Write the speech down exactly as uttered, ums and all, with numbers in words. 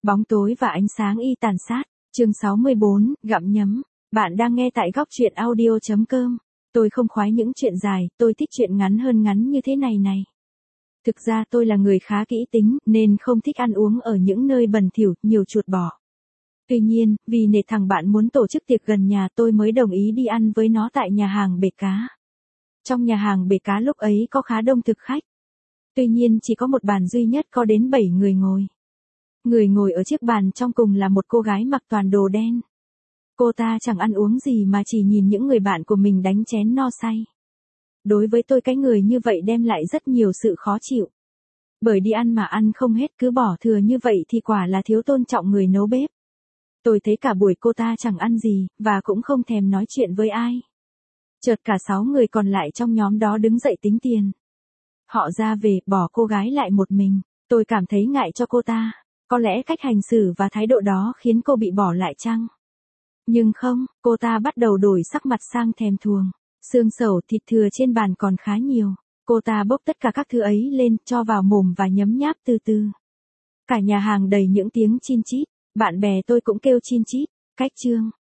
Bóng tối và ánh sáng y tàn sát. Chương sáu mươi bốn, gặm nhấm. Bạn đang nghe tại góc truyện audio chấm com. Tôi không khoái những chuyện dài, tôi thích chuyện ngắn hơn ngắn như thế này này. Thực ra tôi là người khá kỹ tính, nên không thích ăn uống ở những nơi bẩn thỉu, nhiều chuột bọ. Tuy nhiên, vì nể thằng bạn muốn tổ chức tiệc gần nhà tôi mới đồng ý đi ăn với nó tại nhà hàng Bể Cá. Trong nhà hàng Bể Cá lúc ấy có khá đông thực khách. Tuy nhiên chỉ có một bàn duy nhất có đến bảy người ngồi. Người ngồi ở chiếc bàn trong cùng là một cô gái mặc toàn đồ đen. Cô ta chẳng ăn uống gì mà chỉ nhìn những người bạn của mình đánh chén no say. Đối với tôi cái người như vậy đem lại rất nhiều sự khó chịu. Bởi đi ăn mà ăn không hết cứ bỏ thừa như vậy thì quả là thiếu tôn trọng người nấu bếp. Tôi thấy cả buổi cô ta chẳng ăn gì, và cũng không thèm nói chuyện với ai. Chợt cả sáu người còn lại trong nhóm đó đứng dậy tính tiền. Họ ra về, bỏ cô gái lại một mình. Tôi cảm thấy ngại cho cô ta. Có lẽ cách hành xử và thái độ đó khiến cô bị bỏ lại chăng? Nhưng không, cô ta bắt đầu đổi sắc mặt sang thèm thuồng. Xương sẩu thịt thừa trên bàn còn khá nhiều. Cô ta bốc tất cả các thứ ấy lên, cho vào mồm và nhấm nháp từ từ. Cả nhà hàng đầy những tiếng chin chít. Bạn bè tôi cũng kêu chin chít. Cách chương.